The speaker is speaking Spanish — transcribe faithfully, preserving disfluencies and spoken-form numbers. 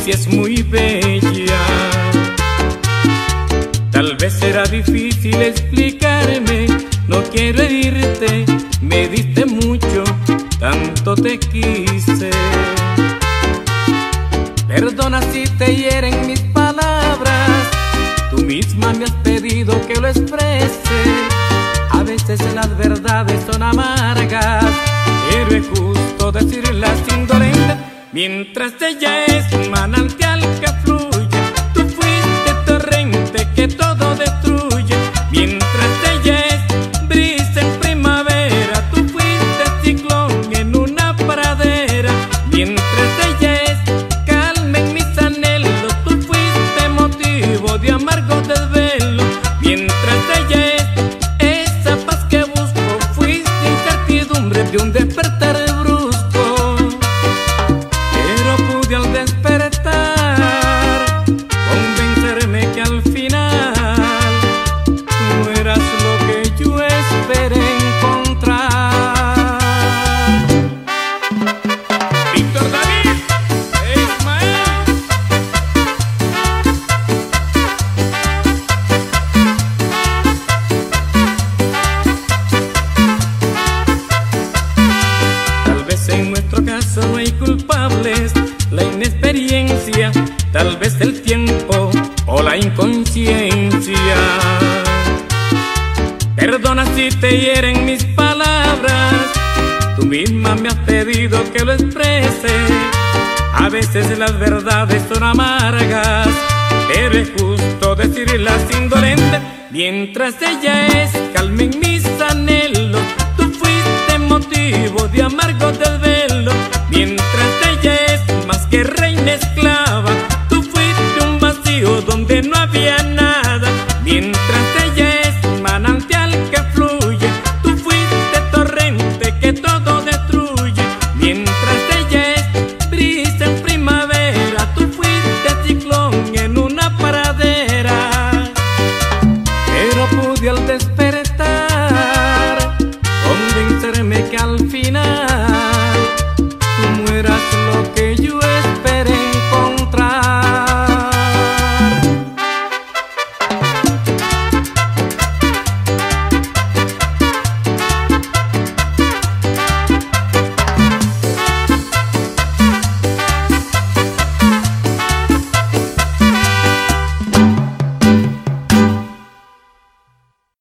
si es muy bella. Tal vez será difícil explicarme, no quiero herirte, me diste mucho, tanto te quise. Perdona si te hieren mis palabras, tú misma me has pedido que lo exprese. A veces las verdades son amargas, pero es justo decirlas indolente. Mientras ella es un manantial que fluye, tú fuiste torrente que todo destruye. Mientras ella es brisa en primavera, tú fuiste ciclón en una pradera. Mientras ella es calma en mis anhelos, tú fuiste motivo de amargo desvelo. Mientras ella es esa paz que busco, fuiste incertidumbre de un despertar brusco. Pero pude al despertar convencerme que al final tú eras lo que yo esperé encontrar. Víctor David Ismael. Tal vez en nuestro caso no hay culpables, la inexperiencia, tal vez el tiempo o la inconsciencia. Perdona si te hieren mis palabras, tú misma me has pedido que lo exprese. A veces las verdades son amargas, pero es justo decirlas indolente. Mientras ella es calma en mi